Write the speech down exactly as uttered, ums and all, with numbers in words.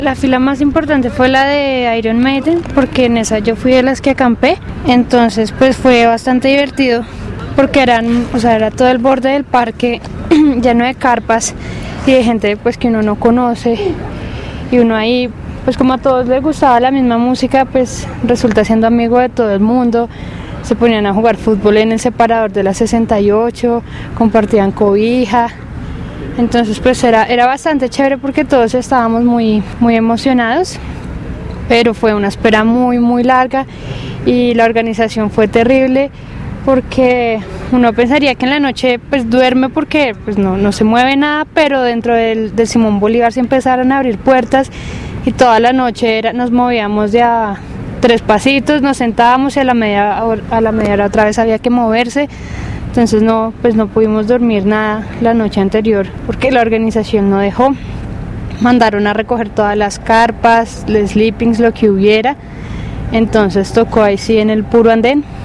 La fila más importante fue la de Iron Maiden, porque en esa yo fui de las que acampé, entonces pues fue bastante divertido, porque eran, o sea, era todo el borde del parque lleno de carpas y de gente pues que uno no conoce, y uno ahí, pues como a todos les gustaba la misma música, pues resulta siendo amigo de todo el mundo. Se ponían a jugar fútbol en el separador de la sesenta y ocho, compartían cobija. Entonces pues era, era bastante chévere porque todos estábamos muy, muy emocionados, pero fue una espera muy muy larga y la organización fue terrible, porque uno pensaría que en la noche pues duerme porque pues no, no se mueve nada, pero dentro del, del Simón Bolívar se empezaron a abrir puertas y toda la noche era, nos movíamos de a tres pasitos, nos sentábamos y a la media, a la media hora otra vez había que moverse. Entonces no, pues no pudimos dormir nada la noche anterior porque la organización no dejó. Mandaron a recoger todas las carpas, los sleepings, lo que hubiera. Entonces tocó ahí sí en el puro andén.